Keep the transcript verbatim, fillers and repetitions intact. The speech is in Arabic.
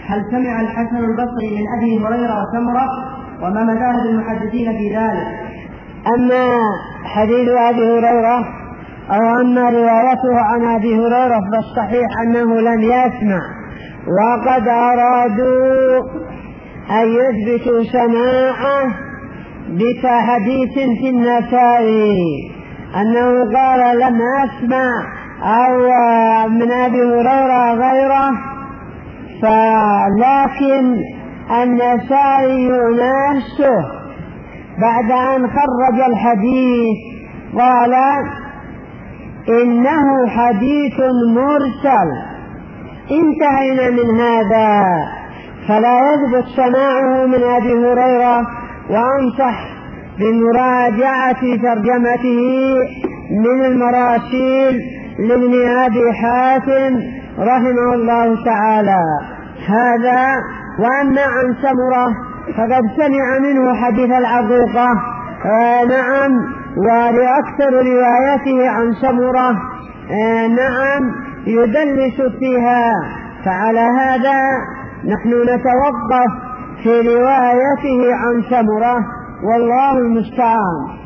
هل سمع الحسن البصري من أبي هريرة وسمرة؟ وما مذاهب المحدثين في ذلك؟ أما حديث أبي هريرة أو أما روايته عن أبي هريرة فالصحيح أنه لم يسمع، وقد أرادوا أن يثبتوا سماعه بحديث في النسائي أنه قال لم أسمع أو من أبي هريرة غيره، فلكن النسائي نفسه بعد أن خرج الحديث قال إنه حديث مرسل. انتهينا من هذا، فلا يثبت سماعه من أبي هريرة، وأنصح بمراجعة ترجمته من المراسيل لابن أبي حاتم رحمه الله تعالى هذا. وأما عن سمرة فقد سمع منه حديث العقيقة، آه نعم، ولأكثر روايته عن سمرة آه نعم يدلس فيها، فعلى هذا نحن نتوقف في روايته عن سمرة، والله المستعان.